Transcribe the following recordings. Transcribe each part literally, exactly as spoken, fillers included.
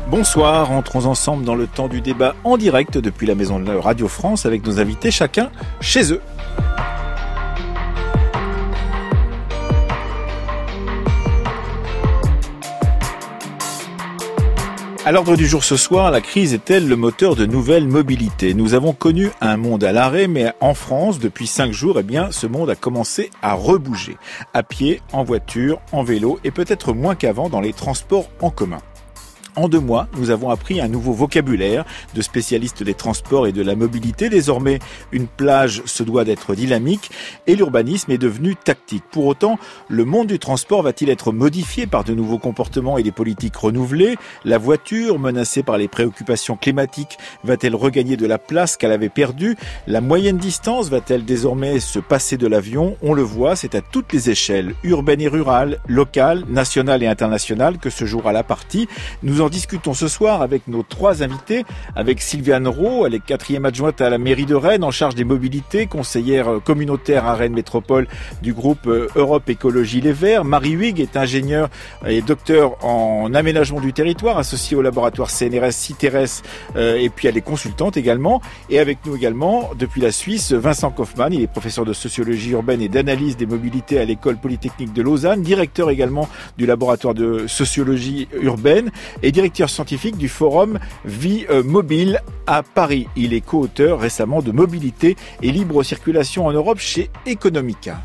Bonsoir, entrons ensemble dans le temps du débat en direct depuis la maison de Radio France avec nos invités chacun chez eux. À l'ordre du jour ce soir, la crise est-elle le moteur de nouvelles mobilités ? Nous avons connu un monde à l'arrêt, mais en France, depuis cinq jours, eh bien, ce monde a commencé à rebouger. À pied, en voiture, en vélo et peut-être moins qu'avant dans les transports en commun. En deux mois, nous avons appris un nouveau vocabulaire de spécialistes des transports et de la mobilité. Désormais, une plage se doit d'être dynamique et l'urbanisme est devenu tactique. Pour autant, le monde du transport va-t-il être modifié par de nouveaux comportements et des politiques renouvelées ? La voiture, menacée par les préoccupations climatiques, va-t-elle regagner de la place qu'elle avait perdue ? La moyenne distance va-t-elle désormais se passer de l'avion ? On le voit, c'est à toutes les échelles, urbaine et rurale, locale, nationale et internationale, que se jouera la partie. Nous en discutons ce soir avec nos trois invités, avec Sylviane Rau, elle est quatrième adjointe à la mairie de Rennes, en charge des mobilités, conseillère communautaire à Rennes Métropole du groupe Europe Écologie Les Verts. Marie Huyghe est ingénieure et docteur en aménagement du territoire, associée au laboratoire C N R S Citeres, euh, et puis elle est consultante également. Et avec nous également, depuis la Suisse, Vincent Kaufmann, il est professeur de sociologie urbaine et d'analyse des mobilités à l'école polytechnique de Lausanne, directeur également du laboratoire de sociologie urbaine et directeur scientifique du forum Vie Mobile à Paris. Il est co-auteur récemment de Mobilité et libre circulation en Europe chez Economica.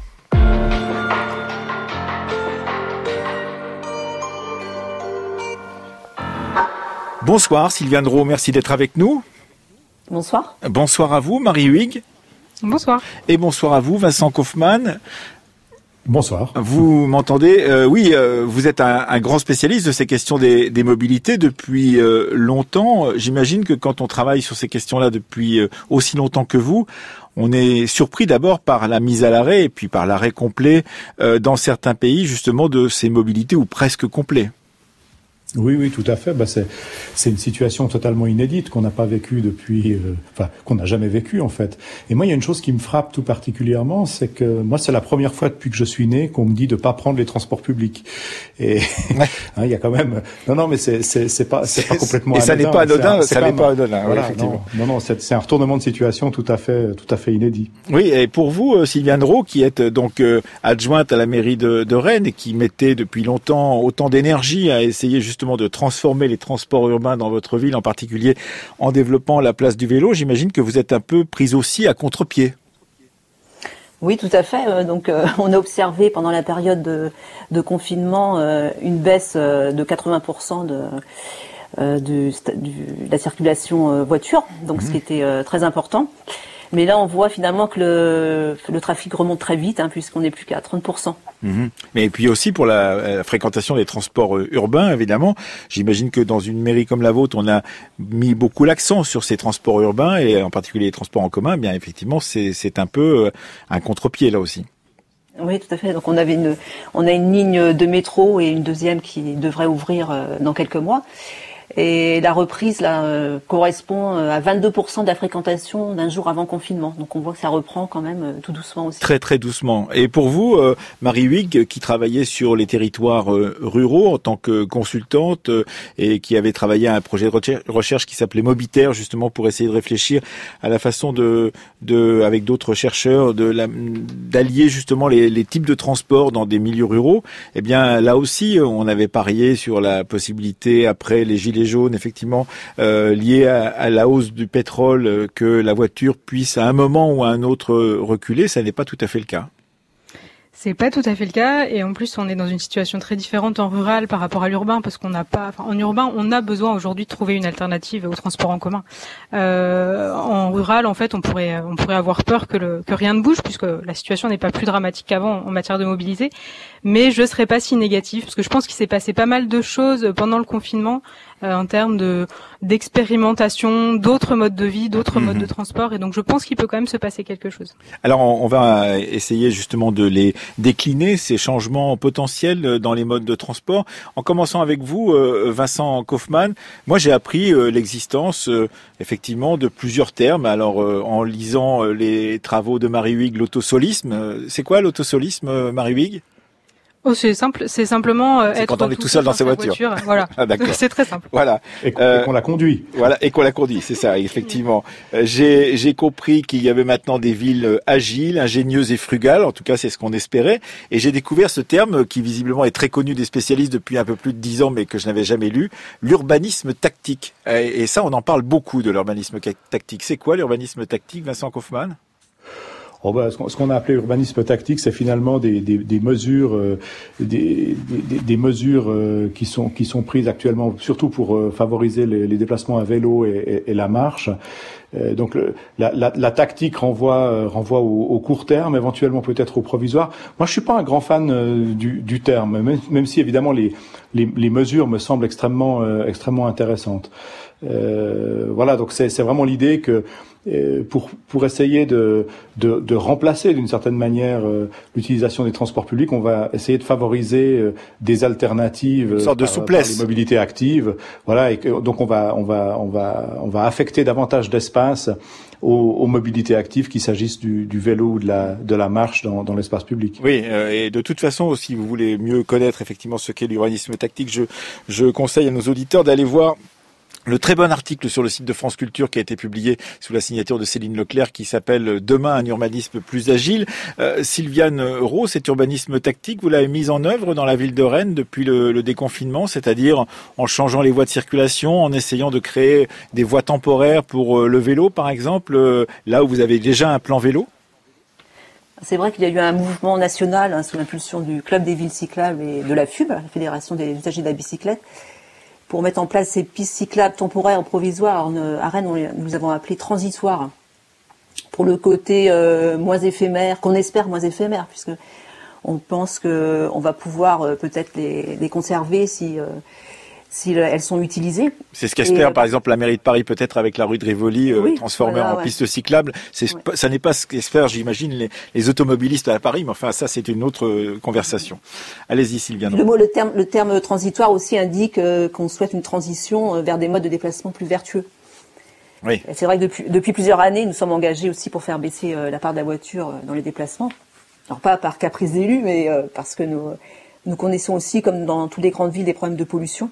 Bonsoir Sylviane Rau, merci d'être avec nous. Bonsoir. Bonsoir à vous Marie Huyghe. Bonsoir. Et bonsoir à vous Vincent Kaufmann. Bonsoir. Vous m'entendez ? euh, Oui, euh, vous êtes un, un grand spécialiste de ces questions des, des mobilités depuis euh, longtemps. J'imagine que quand on travaille sur ces questions-là depuis euh, aussi longtemps que vous, on est surpris d'abord par la mise à l'arrêt et puis par l'arrêt complet euh, dans certains pays justement de ces mobilités ou presque complets. Oui, oui, tout à fait. Bah, c'est, c'est une situation totalement inédite qu'on n'a pas vécue depuis, euh, enfin, qu'on n'a jamais vécue en fait. Et moi, il y a une chose qui me frappe tout particulièrement, c'est que moi, c'est la première fois depuis que je suis né qu'on me dit de pas prendre les transports publics. Et hein, il y a quand même, non, non, mais c'est, c'est, c'est pas, c'est pas complètement. Et ça anodin, n'est pas anodin, c'est, c'est ça n'est pas anodin. anodin. Voilà, oui, effectivement. Non, non, non c'est, c'est un retournement de situation tout à fait, tout à fait inédit. Oui, et pour vous, Sylviane Rau, qui êtes donc adjointe à la mairie de, de Rennes et qui mettait depuis longtemps autant d'énergie à essayer justement de transformer les transports urbains dans votre ville, en particulier en développant la place du vélo. J'imagine que vous êtes un peu prise aussi à contre-pied. Oui, tout à fait. Donc, euh, on a observé pendant la période de, de confinement euh, une baisse euh, de quatre-vingts pour cent de, euh, du, du, de la circulation euh, voiture, donc mmh. ce qui était euh, très important. Mais là, on voit finalement que le, le trafic remonte très vite, hein, puisqu'on n'est plus qu'à trente pour cent. Mmh. Mais puis aussi pour la, la fréquentation des transports urbains, évidemment. J'imagine que dans une mairie comme la vôtre, on a mis beaucoup l'accent sur ces transports urbains, et en particulier les transports en commun. Bien effectivement, c'est, c'est un peu un contre-pied là aussi. Oui, tout à fait. Donc on avait une, on a une ligne de métro et une deuxième qui devrait ouvrir dans quelques mois. Et la reprise là euh, correspond à vingt-deux pour cent de la fréquentation d'un jour avant confinement. Donc on voit que ça reprend quand même euh, tout doucement aussi. Très très doucement. Et pour vous, euh, Marie Huyghe, qui travaillait sur les territoires euh, ruraux en tant que consultante euh, et qui avait travaillé à un projet de recherche qui s'appelait Mobitaire, justement pour essayer de réfléchir à la façon de, de avec d'autres chercheurs, de la, d'allier justement les, les types de transports dans des milieux ruraux. Eh bien là aussi, on avait parié sur la possibilité après les gilets jaunes, effectivement, euh, lié à, à la hausse du pétrole, euh, que la voiture puisse à un moment ou à un autre reculer. Ça n'est pas tout à fait le cas. C'est pas tout à fait le cas, et en plus on est dans une situation très différente en rural par rapport à l'urbain, parce qu'on n'a pas, enfin, en urbain on a besoin aujourd'hui de trouver une alternative au transport en commun. Euh, en rural, en fait, on pourrait on pourrait avoir peur que le que rien ne bouge, puisque la situation n'est pas plus dramatique qu'avant en matière de mobilité. Mais je serais pas si négative, parce que je pense qu'il s'est passé pas mal de choses pendant le confinement euh, en termes de d'expérimentation, d'autres modes de vie, d'autres mmh. modes de transport, et donc je pense qu'il peut quand même se passer quelque chose. Alors on, on va essayer justement de les décliner, ces changements potentiels dans les modes de transport. En commençant avec vous, euh, Vincent Kaufmann, moi j'ai appris euh, l'existence euh, effectivement de plusieurs termes. Alors euh, en lisant euh, les travaux de Marie Huyghe, l'autosolisme, euh, c'est quoi l'autosolisme, euh, Marie Huyghe ? Oh, c'est simple, c'est simplement euh, c'est être quand on est tout seul dans sa voiture. voiture. Voilà, ah, d'accord. C'est très simple. Voilà, et qu'on, euh, et qu'on la conduit. Voilà, et qu'on la conduit, c'est ça, effectivement. Euh, j'ai, j'ai compris qu'il y avait maintenant des villes agiles, ingénieuses et frugales. En tout cas, c'est ce qu'on espérait. Et j'ai découvert ce terme qui visiblement est très connu des spécialistes depuis un peu plus de dix ans, mais que je n'avais jamais lu, l'urbanisme tactique. Et, et ça, on en parle beaucoup de l'urbanisme tactique. C'est quoi l'urbanisme tactique, Vincent Kaufmann ? Oh ben, ce qu'on a appelé urbanisme tactique, c'est finalement des, des, des mesures, euh, des, des, des mesures euh, qui sont qui sont prises actuellement, surtout pour euh, favoriser les, les déplacements à vélo et, et, et la marche. Euh, donc le, la, la, la tactique renvoie euh, renvoie au, au court terme, éventuellement peut-être au provisoire. Moi, je suis pas un grand fan euh, du, du terme, même, même si évidemment les, les, les mesures me semblent extrêmement euh, extrêmement intéressantes. Euh, voilà, donc c'est, c'est vraiment l'idée que euh, pour pour essayer de de, de remplacer d'une certaine manière euh, l'utilisation des transports publics, on va essayer de favoriser euh, des alternatives, une sorte de par, souplesse, par les mobilités actives. Voilà, et que, donc on va on va on va on va affecter davantage d'espace aux, aux mobilités actives, qu'il s'agisse du, du vélo ou de la de la marche dans, dans l'espace public. Oui, euh, et de toute façon, si vous voulez mieux connaître effectivement ce qu'est l'urbanisme tactique, je je conseille à nos auditeurs d'aller voir le très bon article sur le site de France Culture qui a été publié sous la signature de Céline Leclerc qui s'appelle « Demain, un urbanisme plus agile ». Euh, Sylviane Rau, cet urbanisme tactique, vous l'avez mis en œuvre dans la ville de Rennes depuis le, le déconfinement, c'est-à-dire en changeant les voies de circulation, en essayant de créer des voies temporaires pour euh, le vélo, par exemple, euh, là où vous avez déjà un plan vélo ? C'est vrai qu'il y a eu un mouvement national hein, sous l'impulsion du Club des villes cyclables et de la F U B, la Fédération des usagers de la bicyclette, pour mettre en place ces pistes cyclables temporaires ou provisoires. À Rennes, on les, nous avons appelé transitoires, pour le côté euh, moins éphémère, qu'on espère moins éphémère, puisque on pense que on va pouvoir euh, peut-être les, les conserver si euh, si elles sont utilisées. C'est ce qu'espère, Et, par exemple, la mairie de Paris, peut-être avec la rue de Rivoli, euh, oui, transformée voilà, en ouais. piste cyclable. C'est, Ouais. Ça n'est pas ce qu'espèrent, j'imagine, les, les automobilistes à Paris, mais enfin, ça, c'est une autre euh, conversation. Allez-y, Sylviane. Le mot, le terme, le terme transitoire aussi indique euh, qu'on souhaite une transition euh, vers des modes de déplacement plus vertueux. Oui. Et c'est vrai que depuis, depuis plusieurs années, nous sommes engagés aussi pour faire baisser euh, la part de la voiture euh, dans les déplacements. Alors pas par caprice d'élus, mais euh, parce que nous, nous connaissons aussi, comme dans toutes les grandes villes, des problèmes de pollution.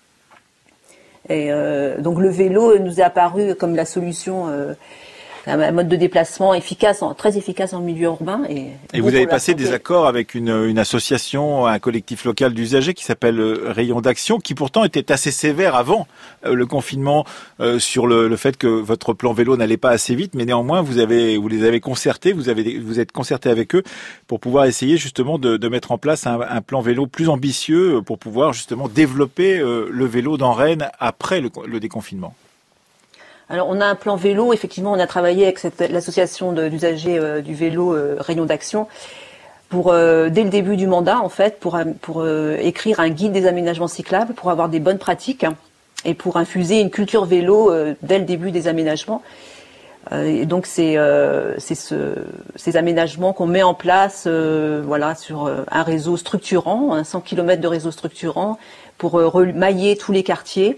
Et euh, donc le vélo nous est apparu comme la solution, euh, un mode de déplacement efficace, très efficace en milieu urbain. Et, et vous avez passé des accords avec une, une association, un collectif local d'usagers qui s'appelle Rayon d'Action, qui pourtant était assez sévère avant euh, le confinement euh, sur le, le fait que votre plan vélo n'allait pas assez vite, mais néanmoins vous avez, vous les avez concertés, vous avez, vous êtes concertés avec eux pour pouvoir essayer justement de, de mettre en place un, un plan vélo plus ambitieux pour pouvoir justement développer euh, le vélo dans Rennes après le, le déconfinement. Alors, on a un plan vélo. Effectivement, on a travaillé avec cette, l'association de, d'usagers euh, du vélo euh, Rayon d'Action pour, euh, dès le début du mandat, en fait, pour, pour euh, écrire un guide des aménagements cyclables, pour avoir des bonnes pratiques hein, et pour infuser une culture vélo euh, dès le début des aménagements. Euh, et donc, c'est, euh, c'est ce, ces aménagements qu'on met en place, euh, voilà, sur euh, un réseau structurant, un cent kilomètres de réseau structurant, pour euh, remailler tous les quartiers.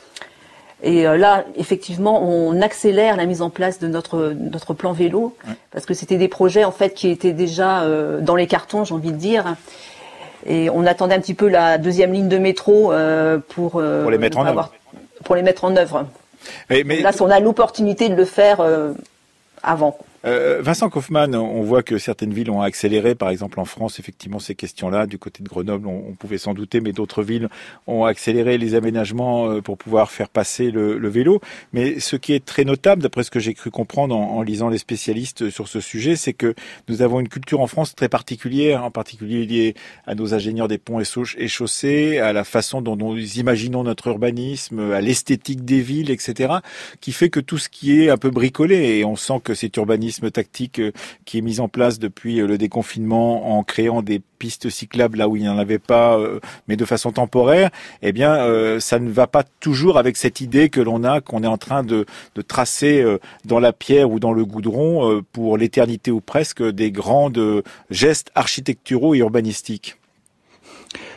Et là, effectivement, on accélère la mise en place de notre notre plan vélo, ouais. Parce que c'était des projets en fait qui étaient déjà euh, dans les cartons, j'ai envie de dire. Et on attendait un petit peu la deuxième ligne de métro euh, pour euh, pour les mettre en avoir, œuvre. Pour les mettre en œuvre. Mais, mais... Là, on a l'opportunité de le faire euh, avant. Euh, Vincent Kaufmann, on voit que certaines villes ont accéléré, par exemple en France, effectivement, ces questions-là. Du côté de Grenoble, on, on pouvait s'en douter, mais d'autres villes ont accéléré les aménagements pour pouvoir faire passer le, le vélo. Mais ce qui est très notable, d'après ce que j'ai cru comprendre en, en lisant les spécialistes sur ce sujet, c'est que nous avons une culture en France très particulière, en particulier liée à nos ingénieurs des ponts et chaussées, à la façon dont nous imaginons notre urbanisme, à l'esthétique des villes, et cetera, qui fait que tout ce qui est un peu bricolé, et on sent que cet urbanisme tactique qui est mise en place depuis le déconfinement en créant des pistes cyclables là où il n'y en avait pas, mais de façon temporaire, eh bien, ça ne va pas toujours avec cette idée que l'on a, qu'on est en train de, de tracer dans la pierre ou dans le goudron pour l'éternité ou presque des grands gestes architecturaux et urbanistiques.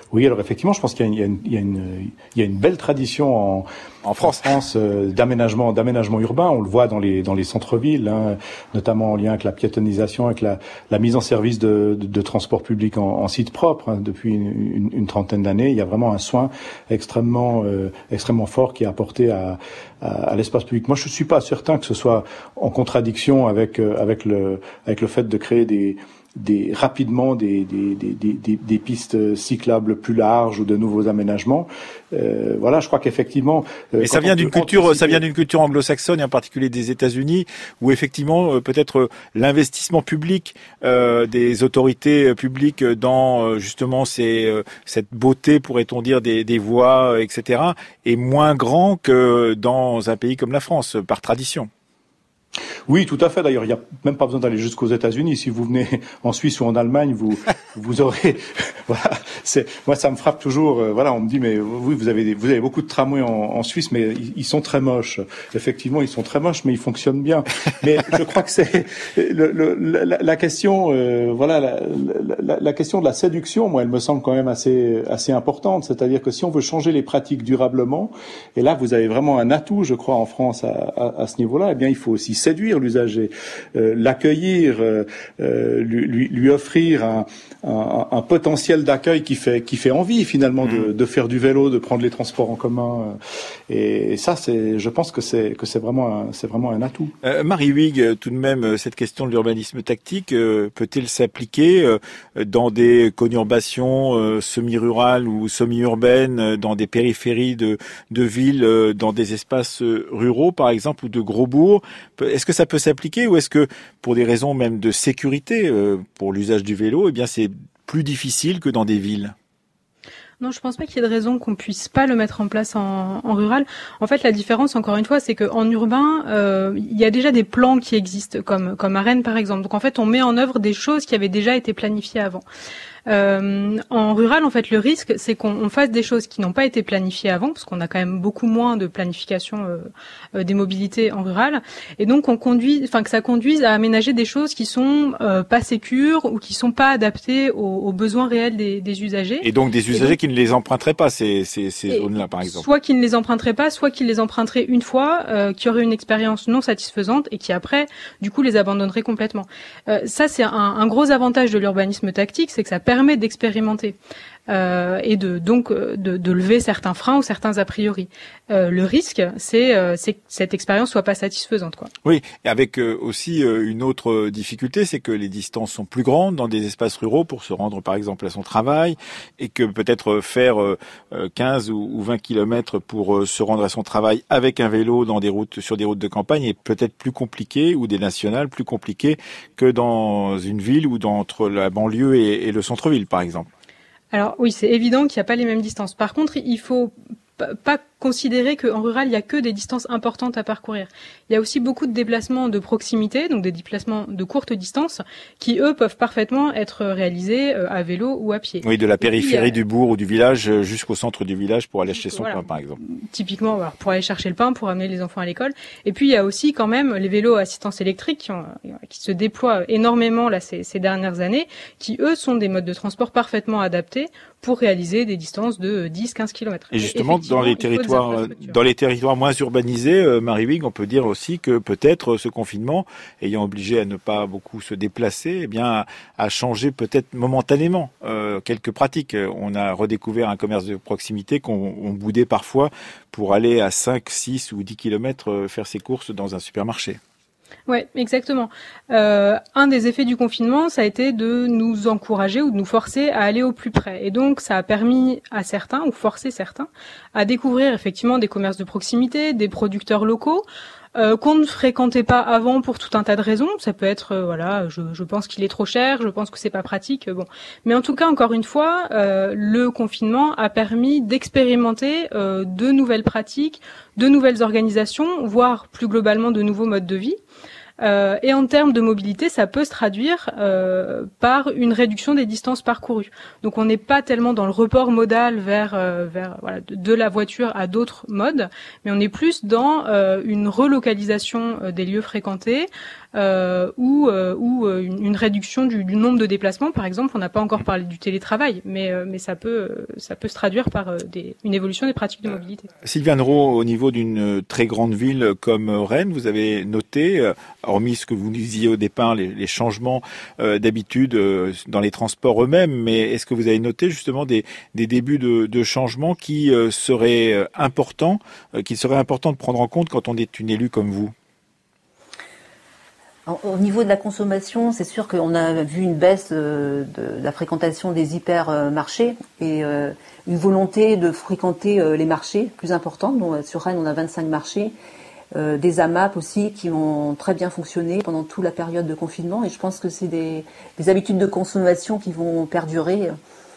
Oui, alors effectivement, je pense qu'il y a une, il y a une, il y a une belle tradition en, en France, France euh, d'aménagement, d'aménagement urbain. On le voit dans les dans les centres-villes, hein, notamment en lien avec la piétonnisation, avec la, la mise en service de, de, de transports publics en, en site propre. Hein, depuis une, une, une trentaine d'années, il y a vraiment un soin extrêmement euh, extrêmement fort qui est apporté à, à, à l'espace public. Moi, je suis pas certain que ce soit en contradiction avec euh, avec le avec le fait de créer des Des, rapidement des, des, des, des, des pistes cyclables plus larges ou de nouveaux aménagements. Euh, voilà, je crois qu'effectivement. Euh, Mais ça vient d'une culture, anticiper... ça vient d'une culture anglo-saxonne et en particulier des États-Unis, où effectivement euh, peut-être euh, l'investissement public euh, des autorités publiques dans euh, justement ces, euh, cette beauté, pourrait-on dire, des, des voies, euh, et cetera, est moins grand que dans un pays comme la France, par tradition. Oui, tout à fait. D'ailleurs, il n'y a même pas besoin d'aller jusqu'aux États-Unis. Si vous venez en Suisse ou en Allemagne, vous vous aurez. Voilà. C'est moi, ça me frappe toujours. Euh, voilà, on me dit mais oui, vous avez des, vous avez beaucoup de tramways en, en Suisse, mais ils, ils sont très moches. Effectivement, ils sont très moches, mais ils fonctionnent bien. Mais je crois que c'est le, le, la, la question. Euh, voilà, la, la, la question de la séduction. Moi, elle me semble quand même assez assez importante. C'est-à-dire que si on veut changer les pratiques durablement, et là, vous avez vraiment un atout, je crois, en France à, à, à ce niveau-là. Eh bien, il faut aussi séduire l'usager, euh, l'accueillir, euh, lui, lui offrir un, un, un potentiel d'accueil qui fait qui fait envie finalement mmh. de, de faire du vélo, de prendre les transports en commun. Et, et ça, c'est, je pense que c'est que c'est vraiment un, c'est vraiment un atout. Euh, Marie Huyghe, tout de même, cette question de l'urbanisme tactique euh, peut-elle s'appliquer euh, dans des conurbations euh, semi-rurales ou semi-urbaines, euh, dans des périphéries de de villes, euh, dans des espaces ruraux par exemple ou de gros bourgs? Est-ce que ça peut s'appliquer ou est-ce que pour des raisons même de sécurité euh, pour l'usage du vélo, eh bien c'est plus difficile que dans des villes? Non, je pense pas qu'il y ait de raison qu'on puisse pas le mettre en place en, en rural. En fait, la différence, encore une fois, c'est qu'en urbain, euh, il y a déjà des plans qui existent, comme comme à Rennes par exemple. Donc en fait, on met en œuvre des choses qui avaient déjà été planifiées avant. Euh, en rural, en fait, le risque, c'est qu'on fasse des choses qui n'ont pas été planifiées avant, parce qu'on a quand même beaucoup moins de planification euh, euh, des mobilités en rural, et donc on conduit, enfin que ça conduise à aménager des choses qui sont euh, pas sécures ou qui sont pas adaptées aux, aux besoins réels des, des usagers. Et donc des usagers donc, qui ne les emprunteraient pas ces, ces, ces zones-là, par exemple. Soit qui ne les emprunteraient pas, soit qui les emprunteraient une fois, euh, qui auraient une expérience non satisfaisante et qui après, du coup, les abandonneraient complètement. Euh, ça, c'est un, un gros avantage de l'urbanisme tactique, c'est que ça permet permet d'expérimenter euh, et de donc de, de lever certains freins ou certains a priori. Euh, le risque, c'est, euh, c'est que cette expérience soit pas satisfaisante, quoi. Oui, et avec euh, aussi euh, une autre difficulté, c'est que les distances sont plus grandes dans des espaces ruraux pour se rendre, par exemple, à son travail, et que peut-être faire euh, quinze ou vingt kilomètres pour euh, se rendre à son travail avec un vélo dans des routes, sur des routes de campagne est peut-être plus compliqué, ou des nationales plus compliqué que dans une ville ou dans, entre la banlieue et, et le centre-ville, par exemple. Alors oui, c'est évident qu'il n'y a pas les mêmes distances. Par contre, il faut pas considérer qu'en rural, il n'y a que des distances importantes à parcourir. Il y a aussi beaucoup de déplacements de proximité, donc des déplacements de courte distance, qui, eux, peuvent parfaitement être réalisés à vélo ou à pied. Oui, de la périphérie puis, du bourg ou du village jusqu'au centre du village pour aller acheter son voilà, pain, par exemple. Typiquement, alors, pour aller chercher le pain, pour amener les enfants à l'école. Et puis, il y a aussi quand même les vélos à assistance électrique qui, ont, qui se déploient énormément là ces, ces dernières années, qui, eux, sont des modes de transport parfaitement adaptés pour réaliser des distances de dix à quinze kilomètres. Et justement, dans les territoires dans les territoires moins urbanisés, euh, Marie Huyghe, on peut dire aussi que peut-être ce confinement, ayant obligé à ne pas beaucoup se déplacer, eh bien, a, a changé peut-être momentanément euh, quelques pratiques. On a redécouvert un commerce de proximité qu'on on boudait parfois pour aller à cinq, six ou dix kilomètres faire ses courses dans un supermarché. Ouais, exactement. Euh, un des effets du confinement, ça a été de nous encourager ou de nous forcer à aller au plus près. Et donc, ça a permis à certains, ou forcé certains, à découvrir effectivement des commerces de proximité, des producteurs locaux, euh, qu'on ne fréquentait pas avant pour tout un tas de raisons. Ça peut être, euh, voilà, je, je pense qu'il est trop cher, je pense que c'est pas pratique, bon. Mais en tout cas, encore une fois, euh, le confinement a permis d'expérimenter euh, de nouvelles pratiques, de nouvelles organisations, voire plus globalement de nouveaux modes de vie. Euh, et en termes de mobilité, ça peut se traduire euh, par une réduction des distances parcourues. Donc on n'est pas tellement dans le report modal vers euh, vers voilà de, de la voiture à d'autres modes, mais on est plus dans euh, une relocalisation euh, des lieux fréquentés. Euh, ou euh, ou euh, une, une réduction du, du nombre de déplacements, par exemple. On n'a pas encore parlé du télétravail, mais euh, mais ça peut euh, ça peut se traduire par euh, des, une évolution des pratiques de mobilité. Euh, Sylviane Rowe, au niveau d'une très grande ville comme Rennes, vous avez noté, euh, hormis ce que vous nous disiez au départ, les, les changements euh, d'habitude euh, dans les transports eux-mêmes, mais est-ce que vous avez noté justement des des débuts de, de changements qui euh, seraient euh, importants, euh, qu'il serait important de prendre en compte quand on est une élue comme vous? Au niveau de la consommation, c'est sûr qu'on a vu une baisse de, de la fréquentation des hypermarchés et euh, une volonté de fréquenter euh, les marchés plus importants. Donc, sur Rennes, on a vingt-cinq marchés, euh, des A M A P aussi qui ont très bien fonctionné pendant toute la période de confinement. Et je pense que c'est des, des habitudes de consommation qui vont perdurer.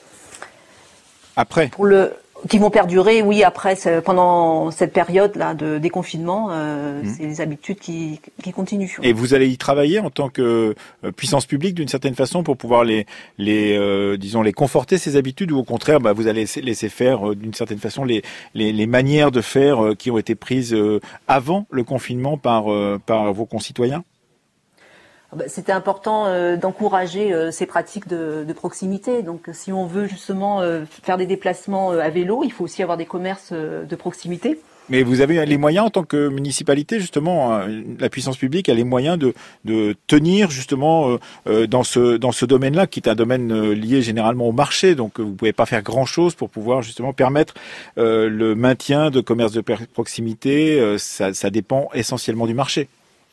Après pour le Qui vont perdurer, oui, après, pendant cette période-là de déconfinement, euh, mmh. c'est les habitudes qui, qui continuent. Et vous allez y travailler en tant que euh, puissance publique, d'une certaine façon, pour pouvoir les, les euh, disons, les conforter, ces habitudes, ou au contraire, bah, vous allez laisser faire, euh, d'une certaine façon, les, les, les manières de faire euh, qui ont été prises euh, avant le confinement par, euh, par vos concitoyens? C'était important euh, d'encourager euh, ces pratiques de, de proximité. Donc, si on veut justement euh, faire des déplacements euh, à vélo, il faut aussi avoir des commerces euh, de proximité. Mais vous avez les moyens en tant que municipalité, justement, la puissance publique a les moyens de, de tenir justement euh, dans ce dans ce domaine-là, qui est un domaine lié généralement au marché. Donc, vous pouvez pas faire grand-chose pour pouvoir justement permettre euh, le maintien de commerces de proximité. Euh, ça, ça dépend essentiellement du marché.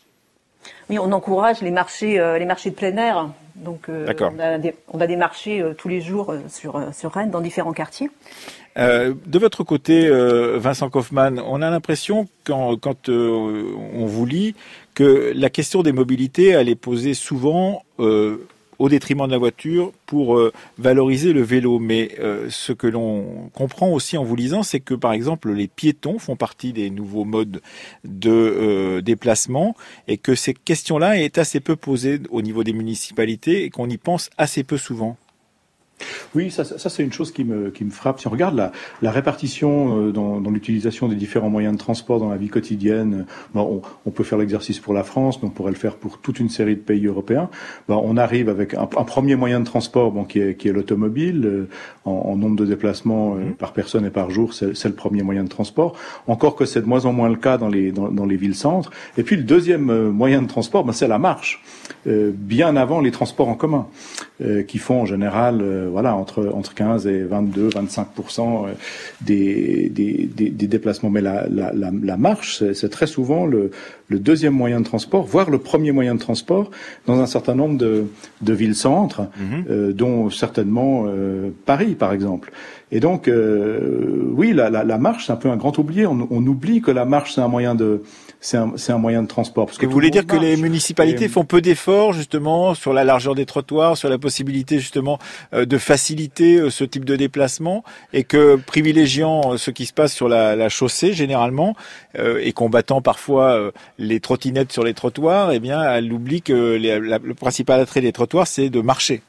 Oui, on encourage les marchés, euh, les marchés de plein air. Donc, euh, on, a des, on a des marchés euh, tous les jours euh, sur, euh, sur Rennes, dans différents quartiers. Euh, de votre côté, euh, Vincent Kaufmann, on a l'impression, quand, quand euh, on vous lit, que la question des mobilités, elle est posée souvent euh, au détriment de la voiture pour euh, valoriser le vélo. Mais euh, ce que l'on comprend aussi en vous lisant, c'est que, par exemple, les piétons font partie des nouveaux modes de euh, déplacement et que ces questions-là est assez peu posées au niveau des municipalités et qu'on y pense assez peu souvent. Oui, ça, ça c'est une chose qui me, qui me frappe. Si on regarde la, la répartition euh, dans, dans l'utilisation des différents moyens de transport dans la vie quotidienne, bon, on, on peut faire l'exercice pour la France, mais on pourrait le faire pour toute une série de pays européens. Bon, on arrive avec un, un premier moyen de transport, bon, qui est, qui est l'automobile, euh, en, en nombre de déplacements euh, par personne et par jour, c'est, c'est le premier moyen de transport. Encore que c'est de moins en moins le cas dans les, dans, dans les villes-centres. Et puis le deuxième euh, moyen de transport, ben, c'est la marche, euh, bien avant les transports en commun, euh, qui font en général euh, voilà, entre, entre quinze et vingt-deux, vingt-cinq pour cent des, des, des, des déplacements. Mais la, la, la, la marche, c'est, c'est très souvent le, le deuxième moyen de transport, voire le premier moyen de transport dans un certain nombre de, de villes-centres, mmh. euh, dont certainement euh, Paris, par exemple. Et donc, euh, oui, la, la, la marche, c'est un peu un grand oublié. On, on oublie que la marche, c'est un moyen de, c'est un, c'est un moyen de transport. Parce que vous voulez dire que les municipalités et... font peu d'efforts, justement, sur la largeur des trottoirs, sur la possibilité, justement, euh, de faciliter euh, ce type de déplacement, et que, privilégiant euh, ce qui se passe sur la, la chaussée, généralement, euh, et combattant parfois euh, les trottinettes sur les trottoirs, eh bien, elle oublie que les, la, le principal attrait des trottoirs, c'est de marcher.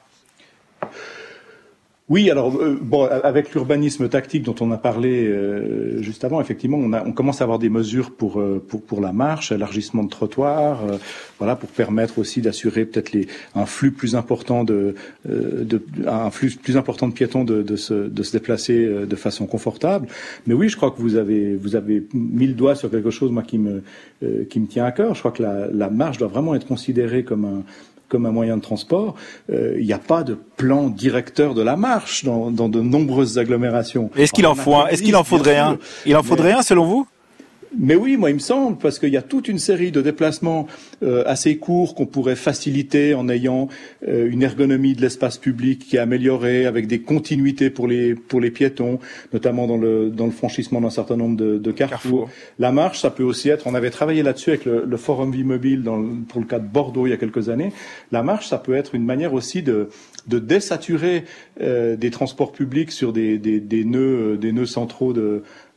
Oui, alors euh, bon, avec l'urbanisme tactique dont on a parlé euh, juste avant, effectivement, on, a, on commence à avoir des mesures pour euh, pour pour la marche, élargissement de trottoirs, euh, voilà, pour permettre aussi d'assurer peut-être les un flux plus important de, euh, de un flux plus important de piétons de, de se de se déplacer euh, de façon confortable. Mais oui, je crois que vous avez vous avez mis le doigt sur quelque chose, moi, qui me euh, qui me tient à cœur. Je crois que la la marche doit vraiment être considérée comme un comme un moyen de transport. Il euh, n'y a pas de plan directeur de la marche dans, dans de nombreuses agglomérations. Est-ce qu'il en faut un? Est-ce qu'il en faudrait un? Il en faudrait un, selon vous? Mais oui, moi il me semble, parce qu'il y a toute une série de déplacements euh, assez courts qu'on pourrait faciliter en ayant euh, une ergonomie de l'espace public qui est améliorée, avec des continuités pour les pour les piétons, notamment dans le dans le franchissement d'un certain nombre de, de carrefours. Carrefour. La marche, ça peut aussi être. On avait travaillé là-dessus avec le, le Forum Vie Mobile dans le, pour le cas de Bordeaux il y a quelques années. La marche, ça peut être une manière aussi de de désaturer euh, des transports publics sur des des, des nœuds des nœuds centraux de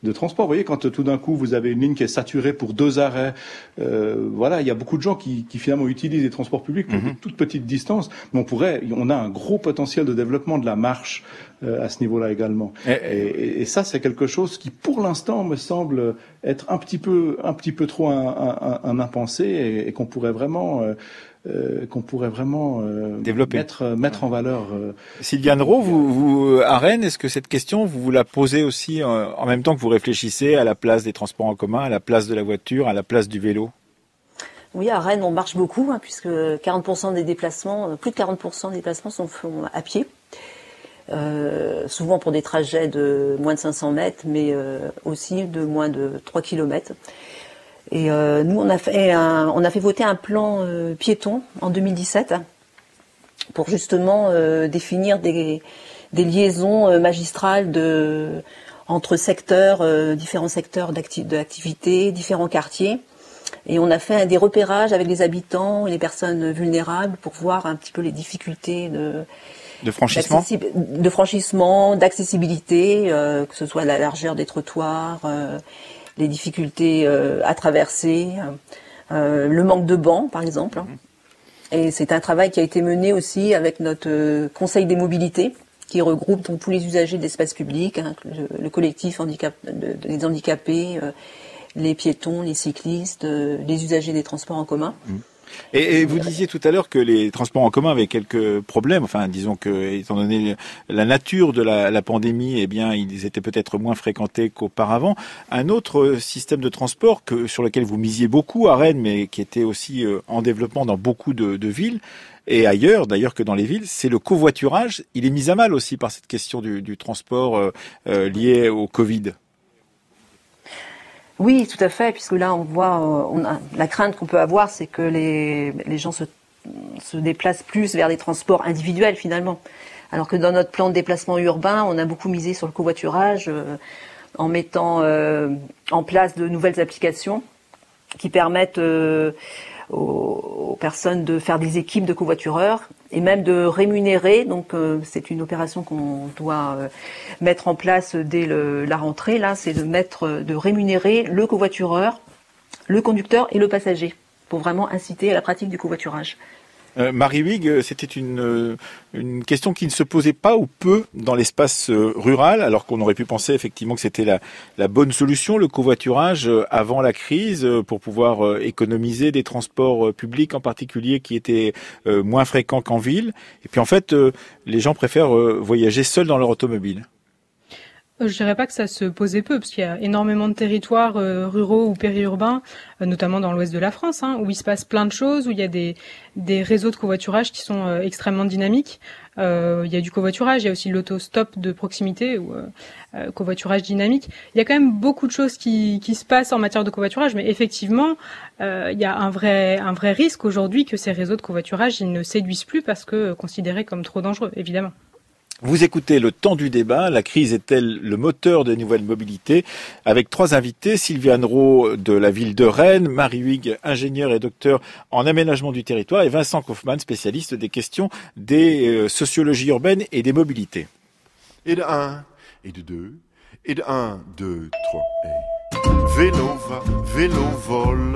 de transport. Vous voyez, quand tout d'un coup vous avez une ligne qui est saturée pour deux arrêts, euh, voilà, il y a beaucoup de gens qui, qui finalement utilisent les transports publics pour mm-hmm. de toutes petites distances. Mais on pourrait, on a un gros potentiel de développement de la marche euh, à ce niveau-là également. Et, et, et ça, c'est quelque chose qui, pour l'instant, me semble être un petit peu, un petit peu trop un, un, un impensé et, et qu'on pourrait vraiment euh, Euh, qu'on pourrait vraiment euh, développer, mettre, euh, mettre en valeur. Euh, Sylviane Rowe, vous, vous, à Rennes, est-ce que cette question, vous vous la posez aussi euh, en même temps que vous réfléchissez à la place des transports en commun, à la place de la voiture, à la place du vélo? Oui, à Rennes, on marche beaucoup, hein, puisque quarante pour cent des déplacements, plus de quarante pour cent des déplacements sont faits à pied. Euh, souvent pour des trajets de moins de cinq cents mètres, mais euh, aussi de moins de trois kilomètres. Et euh, nous, on a fait un, on a fait voter un plan euh, piéton en deux mille dix-sept pour justement euh, définir des, des liaisons euh, magistrales de, entre secteurs, euh, différents secteurs d'acti- d'activité, différents quartiers. Et on a fait des repérages avec les habitants et les personnes vulnérables pour voir un petit peu les difficultés de, de franchissement, de franchissement, d'accessibilité, euh, que ce soit la largeur des trottoirs. Euh, les difficultés euh, à traverser, euh, le manque de bancs, par exemple. Et c'est un travail qui a été mené aussi avec notre euh, Conseil des mobilités, qui regroupe donc tous les usagers d'espace public, hein, le, le collectif handicap, de, de, les handicapés, euh, les piétons, les cyclistes, euh, les usagers des transports en commun. Mmh. Et, et vous disiez tout à l'heure que les transports en commun avaient quelques problèmes. Enfin, disons que, étant donné la nature de la, la pandémie, eh bien, ils étaient peut-être moins fréquentés qu'auparavant. Un autre système de transport que, sur lequel vous misiez beaucoup à Rennes, mais qui était aussi en développement dans beaucoup de, de villes, et ailleurs, d'ailleurs que dans les villes, c'est le covoiturage. Il est mis à mal aussi par cette question du, du transport euh, euh, lié au Covid. Oui, tout à fait, puisque là, on voit, on a, la crainte qu'on peut avoir, c'est que les, les gens se, se déplacent plus vers des transports individuels, finalement. Alors que dans notre plan de déplacement urbain, on a beaucoup misé sur le covoiturage, euh, en mettant euh, en place de nouvelles applications qui permettent euh, aux, aux personnes de faire des équipes de covoitureurs et même de rémunérer. Donc euh, c'est une opération qu'on doit euh, mettre en place dès le, la rentrée. Là, c'est de mettre, de rémunérer le covoitureur, le conducteur et le passager pour vraiment inciter à la pratique du covoiturage. Euh, Marie Huyghe, c'était une, une question qui ne se posait pas ou peu dans l'espace rural, alors qu'on aurait pu penser effectivement que c'était la, la bonne solution, le covoiturage, avant la crise, pour pouvoir économiser des transports publics en particulier qui étaient moins fréquents qu'en ville. Et puis en fait, les gens préfèrent voyager seuls dans leur automobile. Je dirais pas que ça se posait peu, parce qu'il y a énormément de territoires euh, ruraux ou périurbains, euh, notamment dans l'ouest de la France, hein, où il se passe plein de choses, où il y a des, des réseaux de covoiturage qui sont euh, extrêmement dynamiques. Euh, il y a du covoiturage, il y a aussi l'autostop de proximité ou euh, euh, covoiturage dynamique. Il y a quand même beaucoup de choses qui, qui se passent en matière de covoiturage, mais effectivement, euh, il y a un vrai, un vrai risque aujourd'hui que ces réseaux de covoiturage ils ne séduisent plus parce que euh, considérés comme trop dangereux, évidemment. Vous écoutez le temps du débat, la crise est-elle le moteur des nouvelles mobilités? Avec trois invités, Sylviane Rowe de la ville de Rennes, Marie Huyghe, ingénieure et docteur en aménagement du territoire, et Vincent Kaufmann, spécialiste des questions des euh, sociologies urbaines et des mobilités. Et de un, et de deux, et de un, deux, trois, et... Vélo va, vélo vole,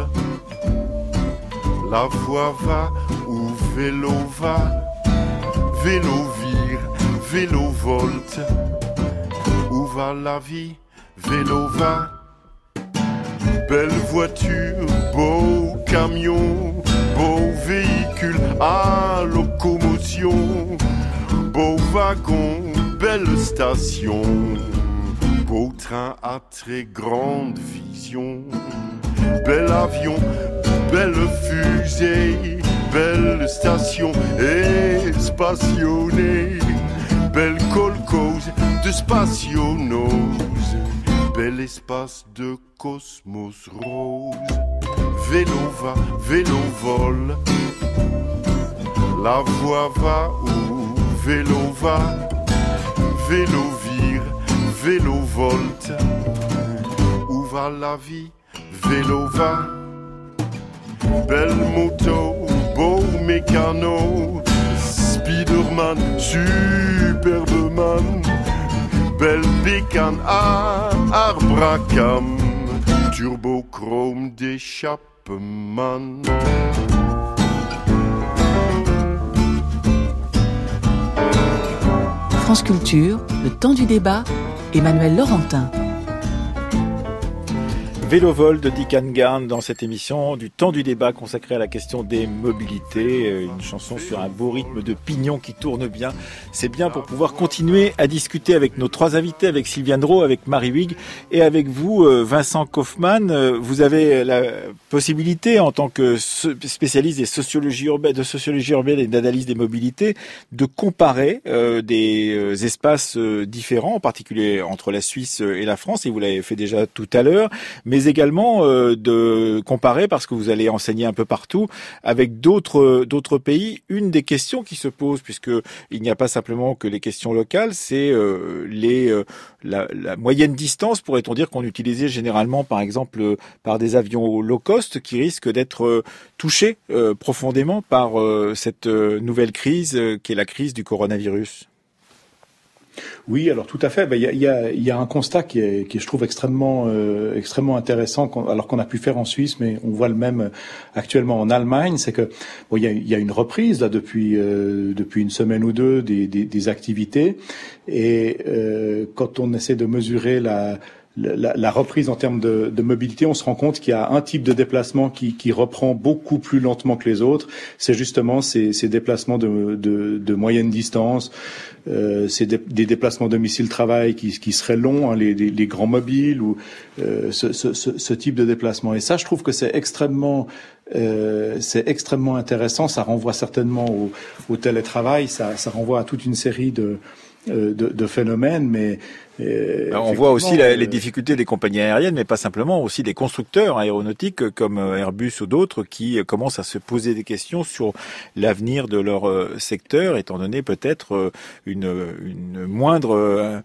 la voie va où vélo va, vélo vire, vélo volte, où va la vie, vélo va. Belle voiture, beau camion, beau véhicule à locomotion, beau wagon, belle station, beau train à très grande vision, bel avion, belle fusée, belle station espationnée, belle colcose de spationose, bel espace de cosmos rose. Vélo va, vélo vole, la voie va où vélo va, vélo vire, vélo volte, où va la vie, vélo va. Belle moto, beau mécano, Spiderman, Superman, Welbik aan Arbrakam, Turbochrom des Chappeman. France Culture, le temps du débat, Emmanuel Laurentin. Vélovol de Dick Annegarn dans cette émission du temps du débat consacrée à la question des mobilités. Une chanson sur un beau rythme de pignon qui tourne bien. C'est bien pour pouvoir continuer à discuter avec nos trois invités, avec Sylviane Drault, avec Marie Huyghe et avec vous, Vincent Kaufmann. Vous avez la possibilité, en tant que spécialiste des sociologies urbaines, de sociologie urbaine et d'analyse des mobilités, de comparer euh, des espaces différents, en particulier entre la Suisse et la France, et vous l'avez fait déjà tout à l'heure, mais mais également euh, de comparer, parce que vous allez enseigner un peu partout, avec d'autres d'autres pays. Une des questions qui se pose, puisque il n'y a pas simplement que les questions locales, c'est euh, les euh, la, la moyenne distance, pourrait-on dire, qu'on utilisait généralement, par exemple, euh, par des avions low cost, qui risquent d'être euh, touchés euh, profondément par euh, cette euh, nouvelle crise, euh, qui est la crise du coronavirus. Oui, alors tout à fait. Ben, il y a, il y a, il y a un constat qui est, qui est, je trouve, extrêmement, euh, extrêmement intéressant, alors qu'on a pu faire en Suisse, mais on voit le même actuellement en Allemagne. C'est que bon, il y a, il y a une reprise là depuis, euh, depuis une semaine ou deux des, des, des activités, et euh, quand on essaie de mesurer la La, la reprise en termes de, de mobilité, on se rend compte qu'il y a un type de déplacement qui, qui reprend beaucoup plus lentement que les autres. C'est justement ces, ces déplacements de, de, de moyenne distance, euh, c'est des, des déplacements domicile-travail qui, qui seraient longs, hein, les, les, les grands mobiles ou euh, ce, ce, ce, ce type de déplacement. Et ça, je trouve que c'est extrêmement Euh, c'est extrêmement intéressant. Ça renvoie certainement au, au télétravail. Ça, ça renvoie à toute une série de, de, de phénomènes. Mais euh, on voit aussi la, les difficultés des compagnies aériennes, mais pas simplement, aussi des constructeurs aéronautiques comme Airbus ou d'autres qui commencent à se poser des questions sur l'avenir de leur secteur, étant donné peut-être une, une moindre, euh,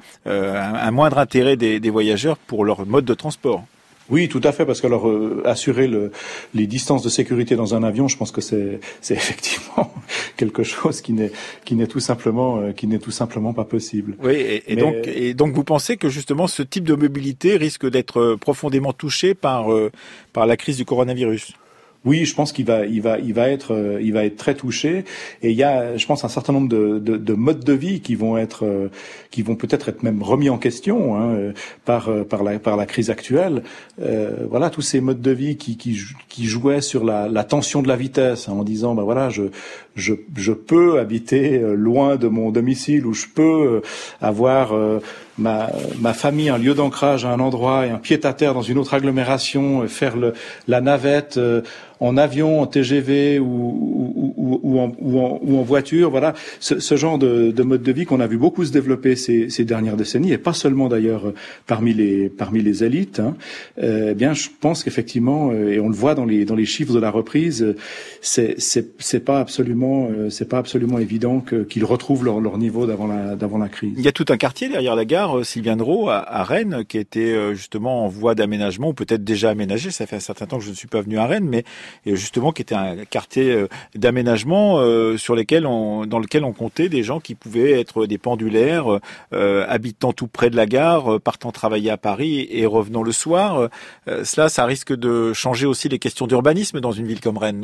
un moindre intérêt des, des voyageurs pour leur mode de transport. Oui, tout à fait, parce que alors euh, assurer le, les distances de sécurité dans un avion, je pense que c'est, c'est effectivement quelque chose qui n'est, qui n'est tout simplement, euh, qui n'est tout simplement pas possible. Oui, et, et Mais... donc, et donc vous pensez que justement ce type de mobilité risque d'être profondément touché par euh, par la crise du coronavirus? Oui, je pense qu'il va, il va, il va être, euh, il va être très touché. Et il y a, je pense, un certain nombre de, de, de modes de vie qui vont être, euh, qui vont peut-être être même remis en question hein, par, par la, par la crise actuelle. Euh, voilà, tous ces modes de vie qui, qui, qui jouaient sur la, la tension de la vitesse, hein, en disant, ben voilà, je, je, je peux habiter loin de mon domicile, ou je peux avoir euh, ma, ma famille, un lieu d'ancrage à un endroit et un pied-à-terre dans une autre agglomération, faire le, la navette euh, en avion, en T G V ou, ou, ou, ou, en, ou, en, ou en voiture. Voilà, ce, ce genre de, de mode de vie qu'on a vu beaucoup se développer ces, ces dernières décennies, et pas seulement d'ailleurs parmi les parmi les élites. Hein. Euh, eh bien, je pense qu'effectivement, et on le voit dans les dans les chiffres de la reprise, c'est c'est c'est pas absolument c'est pas absolument évident que, qu'ils retrouvent leur leur niveau d'avant la d'avant la crise. Il y a tout un quartier derrière la gare, Sylviane Drault, à, à Rennes, qui était justement en voie d'aménagement, ou peut-être déjà aménagé. Ça fait un certain temps que je ne suis pas venu à Rennes, mais et justement qui était un quartier euh, d'aménagement euh, sur lesquels on, dans lequel on comptait des gens qui pouvaient être des pendulaires, euh, habitant tout près de la gare, euh, partant travailler à Paris et revenant le soir. Euh, cela, ça risque de changer aussi les questions d'urbanisme dans une ville comme Rennes, non ?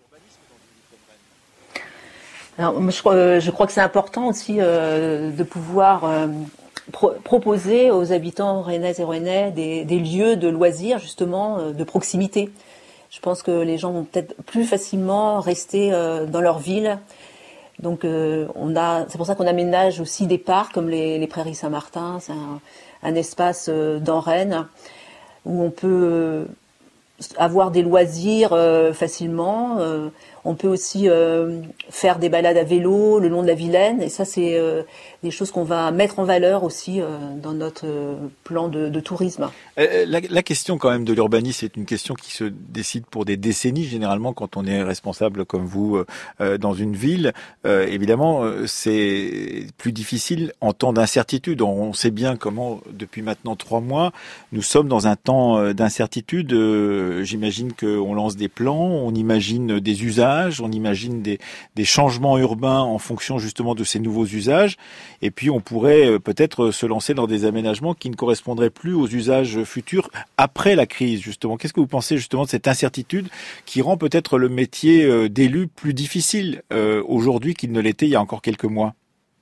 Alors, je, je crois que c'est important aussi euh, de pouvoir euh, pro- proposer aux habitants rennais et rennais des, des lieux de loisirs, justement, euh, de proximité. Je pense que les gens vont peut-être plus facilement rester euh, dans leur ville. Donc, euh, on a, c'est pour ça qu'on aménage aussi des parcs comme les, les Prairies Saint-Martin. C'est un, un espace euh, dans Rennes où on peut euh, avoir des loisirs euh, facilement. Euh, on peut aussi euh, faire des balades à vélo le long de la Vilaine. Et ça, c'est euh, des choses qu'on va mettre en valeur aussi euh, dans notre euh, plan de, de tourisme. La, la question quand même de l'urbanisme, c'est une question qui se décide pour des décennies généralement quand on est responsable comme vous euh, dans une ville. Euh, évidemment, c'est plus difficile en temps d'incertitude. On sait bien comment, depuis maintenant trois mois, nous sommes dans un temps d'incertitude. euh, j'imagine qu'on lance des plans, on imagine des usages, on imagine des, des changements urbains en fonction justement de ces nouveaux usages, et puis on pourrait euh, peut-être se lancer dans des aménagements qui ne correspondraient plus aux usages futurs après la crise, justement. Qu'est-ce que vous pensez justement de cette incertitude qui rend peut-être le métier euh, d'élu plus difficile euh, aujourd'hui qu'il ne l'était il y a encore quelques mois?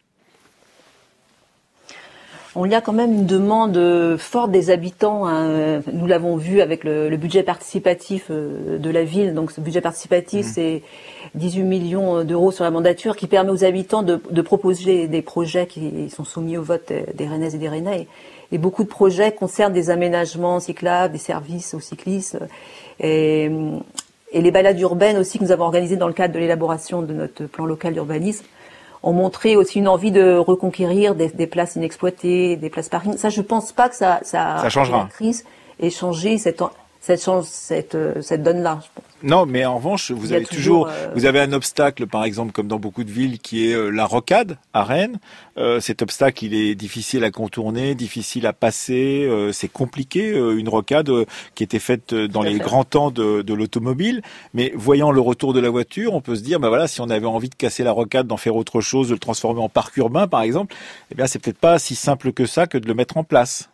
Il y a quand même une demande forte des habitants. Hein. Nous l'avons vu avec le, le budget participatif de la ville. Donc, ce budget participatif, mmh. c'est dix-huit millions d'euros sur la mandature qui permet aux habitants de, de proposer des projets qui sont soumis au vote des Rennaises et des Rennais. Et beaucoup de projets concernent des aménagements cyclables, des services aux cyclistes et, et les balades urbaines aussi que nous avons organisées dans le cadre de l'élaboration de notre plan local d'urbanisme ont montré aussi une envie de reconquérir des, des places inexploitées, des places parking. Ça, je pense pas que ça, ça, ça changera. La crise ait changé cette, cette, cette, cette donne-là, je pense. Non, mais en revanche, vous avez toujours, toujours euh... vous avez un obstacle, par exemple, comme dans beaucoup de villes, qui est euh, la rocade à Rennes. Euh, cet obstacle, il est difficile à contourner, difficile à passer. Euh, c'est compliqué, euh, une rocade euh, qui était faite dans les grands temps de, de l'automobile. Mais voyant le retour de la voiture, on peut se dire, ben voilà, si on avait envie de casser la rocade, d'en faire autre chose, de le transformer en parc urbain, par exemple, eh bien, c'est peut-être pas si simple que ça que de le mettre en place.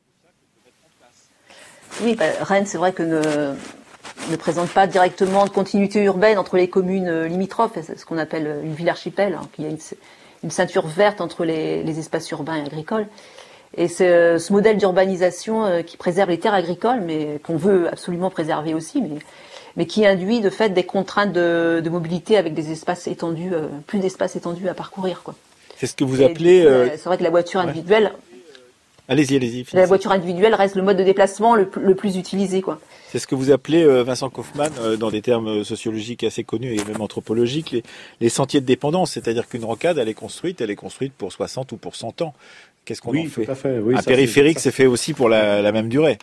Oui, bah, Rennes, c'est vrai que ne... ne présente pas directement de continuité urbaine entre les communes limitrophes, c'est ce qu'on appelle une ville archipel, hein, qui a une, une ceinture verte entre les, les espaces urbains et agricoles. Et c'est ce modèle d'urbanisation euh, qui préserve les terres agricoles, mais qu'on veut absolument préserver aussi, mais, mais qui induit de fait des contraintes de, de mobilité avec des espaces étendus, euh, plus d'espaces étendus à parcourir, quoi. C'est ce que vous appelez... Euh... C'est vrai que la voiture individuelle... Ouais. Allez-y, allez-y. La voiture individuelle reste le mode de déplacement le, le plus utilisé, quoi. C'est ce que vous appelez, euh, Vincent Kaufmann, euh, dans des termes sociologiques assez connus et même anthropologiques, les, les sentiers de dépendance. C'est-à-dire qu'une rocade, elle est construite, elle est construite pour soixante ou pour cent ans. Qu'est-ce qu'on oui, en fait, tout à fait. Oui, Un ça, périphérique, c'est, c'est fait aussi pour la, la même durée.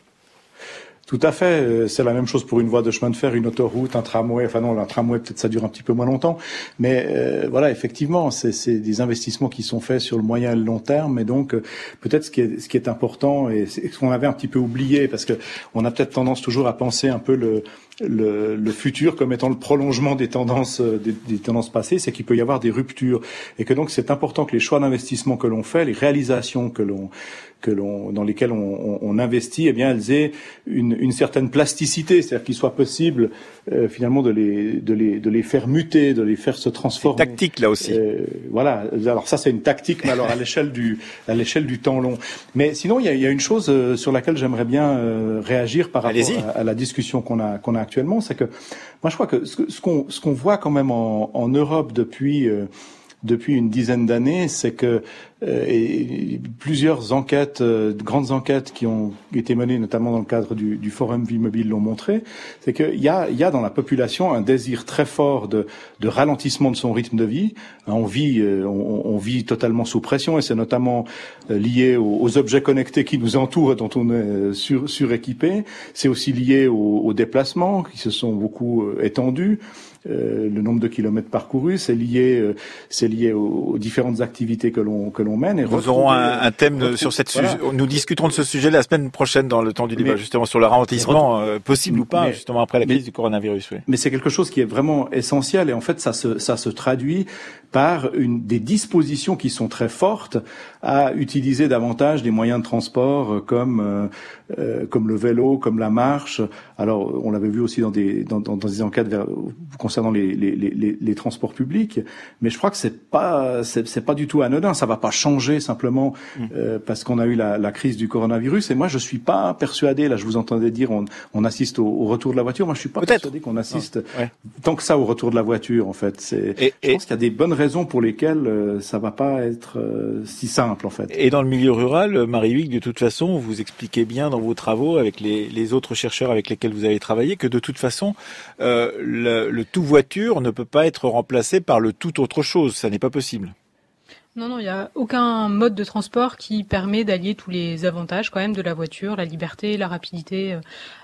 Tout à fait. C'est la même chose pour une voie de chemin de fer, une autoroute, un tramway. Enfin non, un tramway, peut-être ça dure un petit peu moins longtemps. Mais euh, voilà, effectivement, c'est, c'est des investissements qui sont faits sur le moyen et le long terme. Et donc, euh, peut-être ce qui est, ce qui est important et c'est ce qu'on avait un petit peu oublié, parce que on a peut-être tendance toujours à penser un peu le Le, le futur comme étant le prolongement des tendances des, des tendances passées, c'est qu'il peut y avoir des ruptures et que donc c'est important que les choix d'investissement que l'on fait, les réalisations que l'on que l'on dans lesquelles on, on, on investit, eh bien elles aient une, une certaine plasticité, c'est-à-dire qu'il soit possible euh, finalement de les de les de les faire muter, de les faire se transformer. C'est tactique là aussi. Euh, voilà. Alors ça c'est une tactique, mais alors à l'échelle du à l'échelle du temps long. Mais sinon il y a, il y a une chose euh, sur laquelle j'aimerais bien euh, réagir par rapport à, à la discussion qu'on a qu'on a actuellement, c'est que moi je crois que ce, ce qu'on ce qu'on voit quand même en, en Europe depuis euh, depuis une dizaine d'années, c'est que euh, et plusieurs enquêtes, euh, grandes enquêtes qui ont été menées notamment dans le cadre du, du Forum Vie Mobile l'ont montré, c'est qu'il y a, il y a dans la population un désir très fort de, de ralentissement de son rythme de vie. On vit, euh, on, on vit totalement sous pression et c'est notamment euh, lié aux, aux objets connectés qui nous entourent et dont on est sur, suréquipé. C'est aussi lié aux, aux déplacements qui se sont beaucoup euh, étendus. Euh, le nombre de kilomètres parcourus, c'est lié, euh, c'est lié aux, aux différentes activités que l'on que l'on mène. Et Nous aurons un, un thème retrouver, sur cette voilà. sujet. Nous discuterons de ce sujet la semaine prochaine dans le temps du débat, mais, justement sur le ralentissement euh, possible ou pas, mais, justement après la crise mais, du coronavirus. Oui. Mais c'est quelque chose qui est vraiment essentiel et en fait ça se ça se traduit par une des dispositions qui sont très fortes à utiliser davantage des moyens de transport comme euh, euh, comme le vélo, comme la marche. Alors on l'avait vu aussi dans des dans, dans, dans des enquêtes vers, concernant les, les, les, les transports publics, mais je crois que c'est pas c'est, c'est pas du tout anodin. Ça va pas changer simplement mmh. euh, parce qu'on a eu la, la crise du coronavirus. Et moi je suis pas persuadé. Là je vous entendais dire on, on assiste au, au retour de la voiture. Moi je suis pas Peut-être. persuadé qu'on assiste ouais. tant que ça au retour de la voiture en fait. C'est, et, je et, pense qu'il y a des bonnes raisons pour lesquelles euh, ça va pas être euh, si simple en fait. Et dans le milieu rural, Marie Huyghe, de toute façon, vous expliquez bien dans vos travaux avec les, les autres chercheurs avec lesquels vous avez travaillé que de toute façon, euh, le, le tout voiture ne peut pas être remplacé par le tout autre chose. Ça n'est pas possible. Non, non, il n'y a aucun mode de transport qui permet d'allier tous les avantages quand même de la voiture, la liberté, la rapidité,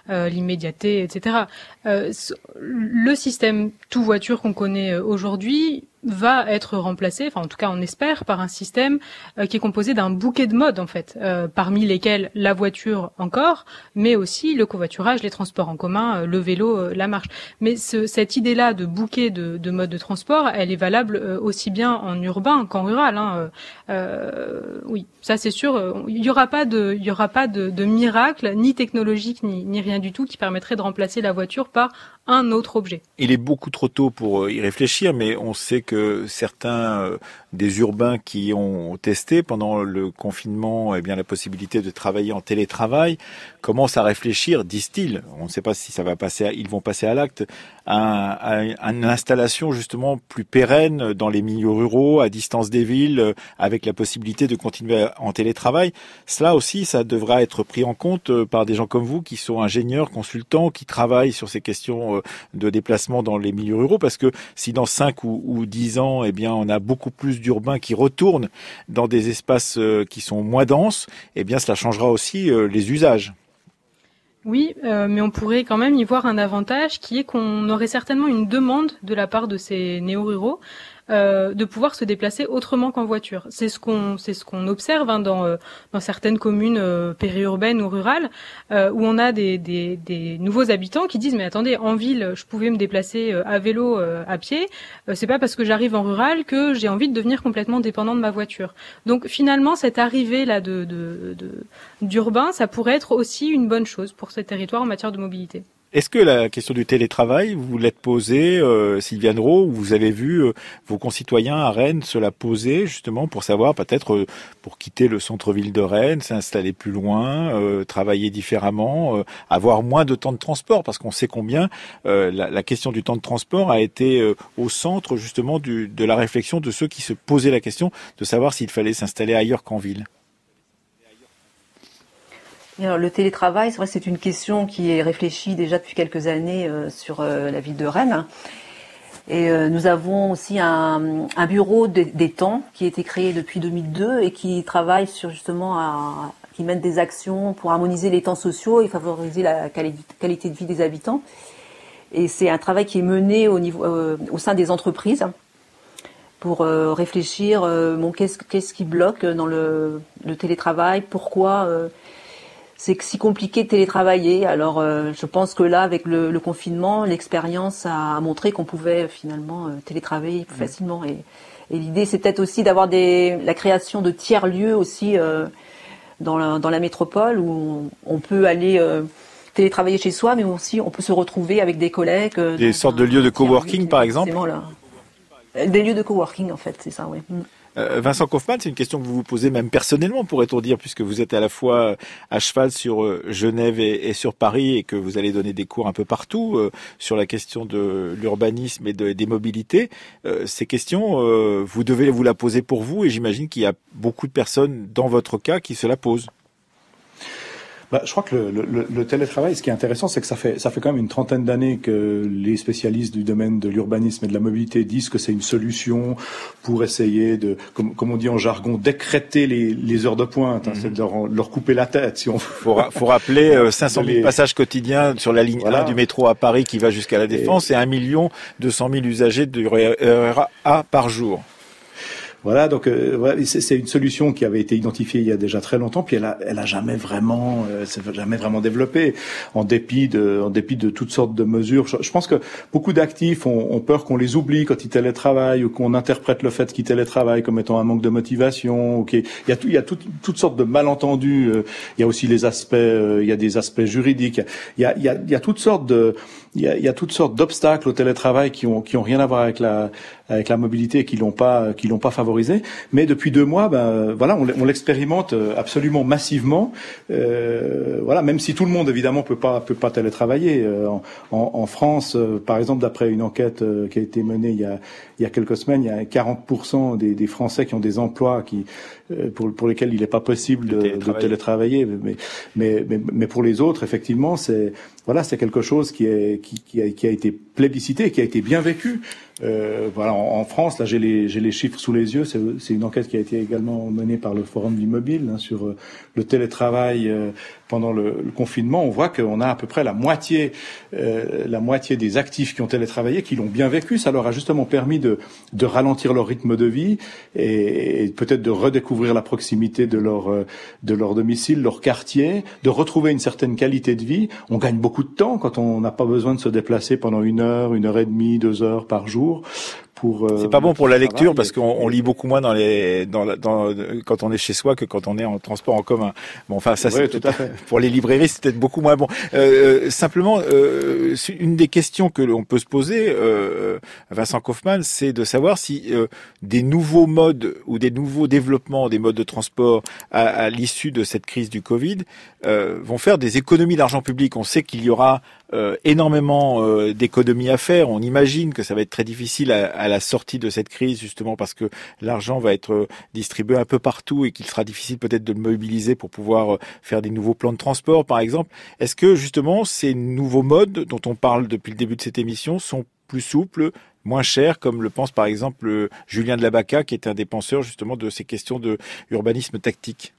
euh, l'immédiateté, et cetera. Euh, le système tout voiture qu'on connaît aujourd'hui va être remplacé, enfin en tout cas on espère, par un système euh, qui est composé d'un bouquet de modes en fait, euh, parmi lesquels la voiture encore, mais aussi le covoiturage, les transports en commun, euh, le vélo, euh, la marche. Mais ce, cette idée-là de bouquet de, de modes de transport, elle est valable euh, aussi bien en urbain qu'en rural. Hein. Euh, oui, ça c'est sûr. Il y aura pas de, il y aura pas de, de miracle, ni technologique, ni, ni rien du tout qui permettrait de remplacer la voiture par un autre objet. Il est beaucoup trop tôt pour y réfléchir, mais on sait que certains euh, des urbains qui ont testé pendant le confinement eh bien, la possibilité de travailler en télétravail commencent à réfléchir, disent-ils, on ne sait pas si ça va passer, à, ils vont passer à l'acte, à, à, à une installation justement plus pérenne dans les milieux ruraux, à distance des villes, avec la possibilité de continuer en télétravail. Cela aussi, ça devra être pris en compte par des gens comme vous qui sont ingénieurs, consultants, qui travaillent sur ces questions de déplacement dans les milieux ruraux, parce que si dans cinq ou, ou dix ans, eh bien, on a beaucoup plus d'urbains qui retournent dans des espaces qui sont moins denses, eh bien, cela changera aussi les usages. Oui, euh, mais on pourrait quand même y voir un avantage qui est qu'on aurait certainement une demande de la part de ces néo-ruraux Euh, de pouvoir se déplacer autrement qu'en voiture. C'est ce qu'on, c'est ce qu'on observe hein, dans, euh, dans certaines communes euh, périurbaines ou rurales, euh, où on a des, des, des nouveaux habitants qui disent mais attendez, en ville, je pouvais me déplacer euh, à vélo, euh, à pied. Euh, c'est pas parce que j'arrive en rural que j'ai envie de devenir complètement dépendant de ma voiture. Donc finalement, cette arrivée là de, de, de d'urbain, ça pourrait être aussi une bonne chose pour ces territoires en matière de mobilité. Est-ce que la question du télétravail, vous l'êtes posée, euh, Sylviane Rowe, ou vous avez vu euh, vos concitoyens à Rennes se la poser justement pour savoir peut-être euh, pour quitter le centre-ville de Rennes, s'installer plus loin, euh, travailler différemment, euh, avoir moins de temps de transport, parce qu'on sait combien euh, la, la question du temps de transport a été euh, au centre justement du, de la réflexion de ceux qui se posaient la question de savoir s'il fallait s'installer ailleurs qu'en ville. Alors, le télétravail, c'est vrai que c'est une question qui est réfléchie déjà depuis quelques années euh, sur euh, la ville de Rennes. Et euh, nous avons aussi un, un bureau de, des temps qui a été créé depuis deux mille deux et qui travaille sur justement à, qui mène des actions pour harmoniser les temps sociaux et favoriser la quali- qualité de vie des habitants. Et c'est un travail qui est mené au niveau, euh, au sein des entreprises pour euh, réfléchir. Euh, bon, qu'est-ce, qu'est-ce qui bloque dans le, le télétravail ? Pourquoi euh, c'est si compliqué de télétravailler. Alors, euh, je pense que là, avec le, le confinement, l'expérience a montré qu'on pouvait finalement euh, télétravailler plus facilement. Et, et l'idée, c'est peut-être aussi d'avoir des, la création de tiers-lieux aussi euh, dans, la, dans la métropole où on, on peut aller euh, télétravailler chez soi, mais aussi on peut se retrouver avec des collègues. Euh, des sortes de lieux de coworking, par exemple. Là. Des lieux de coworking, en fait, c'est ça, oui. Mm. Euh, Vincent Kaufmann, c'est une question que vous vous posez même personnellement, pourrait-on dire, puisque vous êtes à la fois à cheval sur euh, Genève et, et sur Paris et que vous allez donner des cours un peu partout euh, sur la question de l'urbanisme et de, des mobilités. Euh, ces questions, euh, vous devez vous la poser pour vous et j'imagine qu'il y a beaucoup de personnes dans votre cas qui se la posent. Bah, je crois que le, le, le télétravail, ce qui est intéressant, c'est que ça fait, ça fait quand même une trentaine d'années que les spécialistes du domaine de l'urbanisme et de la mobilité disent que c'est une solution pour essayer de, comme, comme on dit en jargon, décréter les, les heures de pointe, hein, mmh. c'est de leur, leur couper la tête. Si on faut, ra- faut rappeler euh, cinq cent mille les... passages quotidiens sur la ligne voilà. un du métro à Paris qui va jusqu'à la Défense et, et un million deux cent mille usagers du R E R A par jour. Voilà, donc euh, voilà, c'est, c'est une solution qui avait été identifiée il y a déjà très longtemps, puis elle a, elle a jamais vraiment, euh, s'est jamais vraiment développée, en dépit de, en dépit de toutes sortes de mesures. Je, je pense que beaucoup d'actifs ont, ont peur qu'on les oublie quand ils télétravaillent ou qu'on interprète le fait qu'ils télétravaillent comme étant un manque de motivation. Ou qu'il, il y a tout, il y a tout, toutes sortes de malentendus. Euh, il y a aussi les aspects, euh, il y a des aspects juridiques. Il y a, il y a, il y a toutes sortes de, il y a, il y a toutes sortes d'obstacles au télétravail qui ont, qui ont rien à voir avec la, avec la mobilité et qui l'ont pas, qui l'ont pas favorisé. Mais depuis deux mois, ben voilà, on, on l'expérimente absolument massivement. Euh, voilà, même si tout le monde évidemment peut pas peut pas télétravailler. En, en, en France, par exemple, d'après une enquête qui a été menée il y a il y a quelques semaines, il y a quarante pour cent des, des Français qui ont des emplois qui pour pour lesquels il n'est pas possible de, de télétravailler. Mais, mais mais mais pour les autres, effectivement, c'est voilà, c'est quelque chose qui est qui qui a, qui a été plébiscité, qui a été bien vécu. Euh, voilà, en, en France, là, j'ai les j'ai les chiffres sous les yeux. C'est, c'est une enquête qui a été également menée par le Forum du Mobile hein, sur euh, le télétravail euh, pendant le, le confinement, on voit qu'on a à peu près la moitié, euh, la moitié des actifs qui ont télétravaillé qui l'ont bien vécu. Ça leur a justement permis de, de ralentir leur rythme de vie et, et peut-être de redécouvrir la proximité de leur, de leur domicile, leur quartier, de retrouver une certaine qualité de vie. On gagne beaucoup de temps quand on n'a pas besoin de se déplacer pendant une heure, une heure et demie, deux heures par jour. Pour, euh, c'est pas bon pour la lecture travail, parce qu'on on lit beaucoup moins dans les dans, la, dans quand on est chez soi que quand on est en transport en commun. Bon, enfin ça ouais, c'est tout à fait. Pour les librairies c'est peut-être beaucoup moins bon. Euh, simplement, euh, une des questions que l'on peut se poser, euh, Vincent Kaufmann, c'est de savoir si euh, des nouveaux modes ou des nouveaux développements des modes de transport à, à l'issue de cette crise du Covid euh, vont faire des économies d'argent public. On sait qu'il y aura Euh, énormément euh, d'économies à faire. On imagine que ça va être très difficile à, à la sortie de cette crise, justement parce que l'argent va être euh, distribué un peu partout et qu'il sera difficile peut-être de le mobiliser pour pouvoir euh, faire des nouveaux plans de transport, par exemple. Est-ce que justement ces nouveaux modes dont on parle depuis le début de cette émission sont plus souples, moins chers, comme le pense par exemple euh, Julien Delabaca, qui est un des penseurs justement de ces questions de urbanisme tactique?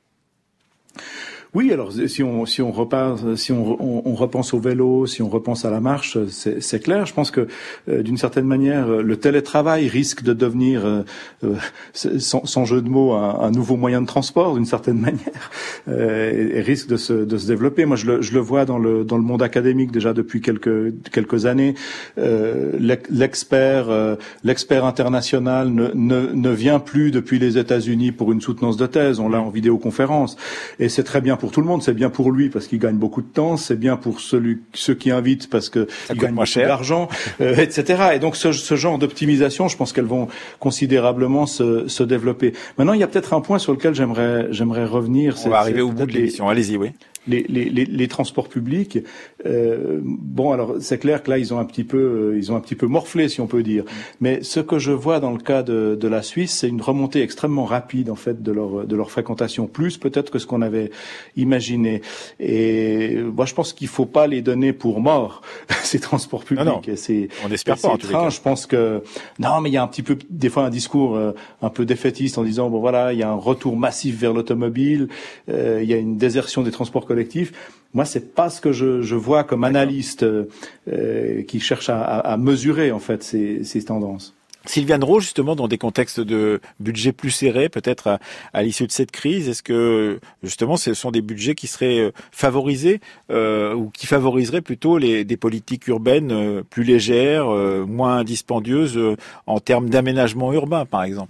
Oui, alors si on si on repart, si on, on, on repense au vélo, si on repense à la marche, c'est, c'est clair. Je pense que euh, d'une certaine manière, le télétravail risque de devenir, euh, euh, sans, sans jeu de mots, un, un nouveau moyen de transport d'une certaine manière, euh, et, et risque de se de se développer. Moi, je le je le vois dans le dans le monde académique déjà depuis quelques quelques années. Euh, l'expert euh, l'expert international ne, ne ne vient plus depuis les États-Unis pour une soutenance de thèse. On l'a en vidéoconférence, et c'est très bien pour Pour tout le monde, c'est bien pour lui parce qu'il gagne beaucoup de temps, c'est bien pour celui, ceux qui invitent parce que il gagne beaucoup d'argent, euh, et cetera. Et donc ce, ce genre d'optimisation, je pense qu'elles vont considérablement se, se développer. Maintenant, il y a peut-être un point sur lequel j'aimerais, j'aimerais revenir. On c'est, va arriver c'est au bout de l'émission. Allez-y, oui. Les, les, les, les transports publics, euh, bon alors c'est clair que là ils ont un petit peu, euh, ils ont un petit peu morflé si on peut dire. Mais ce que je vois dans le cas de, de la Suisse, c'est une remontée extrêmement rapide en fait de leur de leur fréquentation, plus peut-être que ce qu'on avait imaginé. Et moi je pense qu'il faut pas les donner pour morts ces transports publics. Non, non. Et c'est, on espère pas. En tous les cas. Je pense que non, mais il y a un petit peu des fois un discours euh, un peu défaitiste en disant bon voilà il y a un retour massif vers l'automobile, euh, il y a une désertion des transports collectifs. Moi, c'est pas ce que je, je vois comme analyste euh, qui cherche à, à mesurer en fait ces, ces tendances. Sylviane Rowe, justement, dans des contextes de budget plus serrés, peut-être à, à l'issue de cette crise, est-ce que justement ce sont des budgets qui seraient favorisés euh, ou qui favoriseraient plutôt les, des politiques urbaines euh, plus légères, euh, moins dispendieuses euh, en termes d'aménagement urbain, par exemple?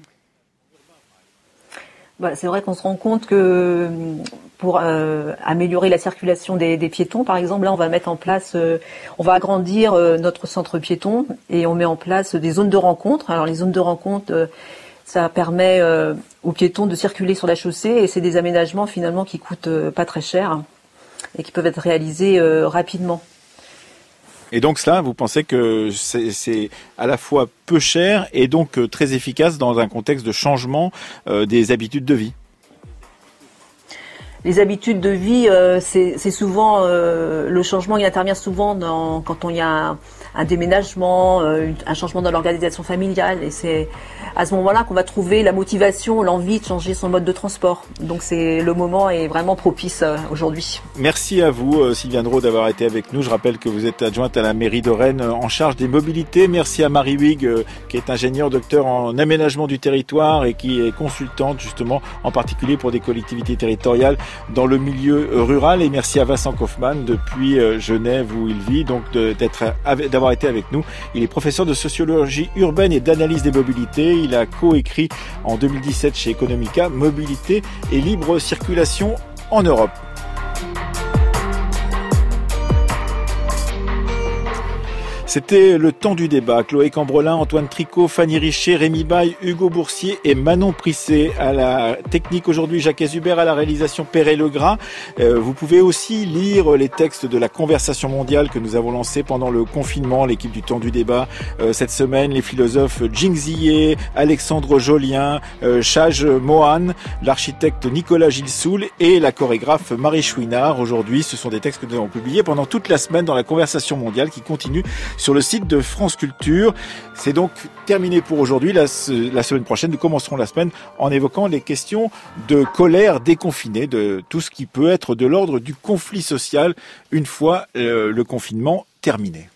Bah, c'est vrai qu'on se rend compte que pour euh, améliorer la circulation des, des piétons, par exemple, là, on va mettre en place, euh, on va agrandir euh, notre centre piéton et on met en place des zones de rencontre. Alors, les zones de rencontre, euh, ça permet euh, aux piétons de circuler sur la chaussée et c'est des aménagements finalement qui coûtent euh, pas très cher et qui peuvent être réalisés euh, rapidement. Et donc cela, vous pensez que c'est, c'est à la fois peu cher et donc euh, très efficace dans un contexte de changement euh, des habitudes de vie? Les habitudes de vie, euh, c'est, c'est souvent euh, le changement, il intervient souvent dans, quand on y a un, un déménagement, euh, un changement dans l'organisation familiale, et c'est à ce moment-là qu'on va trouver la motivation, l'envie de changer son mode de transport. Donc c'est le moment est vraiment propice euh, aujourd'hui. Merci à vous, euh, Sylviane Rowe, d'avoir été avec nous. Je rappelle que vous êtes adjointe à la mairie de Rennes euh, en charge des mobilités. Merci à Marie Huyghe, euh, qui est ingénieure docteur en aménagement du territoire et qui est consultante justement en particulier pour des collectivités territoriales dans le milieu rural. Et merci à Vincent Kaufmann depuis Genève où il vit, donc de, d'être, d'avoir été avec nous. Il est professeur de sociologie urbaine et d'analyse des mobilités. Il a coécrit en deux mille dix-sept chez Economica Mobilité et libre circulation en Europe. C'était le temps du débat. Chloé Cambrelin, Antoine Tricot, Fanny Richer, Rémi Baille, Hugo Boursier et Manon Prissé. À la technique aujourd'hui, Jacques Hubert, à la réalisation Perret Legras. Euh, vous pouvez aussi lire les textes de la conversation mondiale que nous avons lancée pendant le confinement, l'équipe du temps du débat. Euh, cette semaine, les philosophes Jing Ziye, Alexandre Jolien, euh, Chaj Mohan, l'architecte Nicolas Gilsoul et la chorégraphe Marie Chouinard. Aujourd'hui, ce sont des textes que nous avons publiés pendant toute la semaine dans la conversation mondiale qui continue sur le site de France Culture. C'est donc terminé pour aujourd'hui. La, la semaine prochaine, nous commencerons la semaine en évoquant les questions de colère déconfinée, de tout ce qui peut être de l'ordre du conflit social une fois euh, le confinement terminé.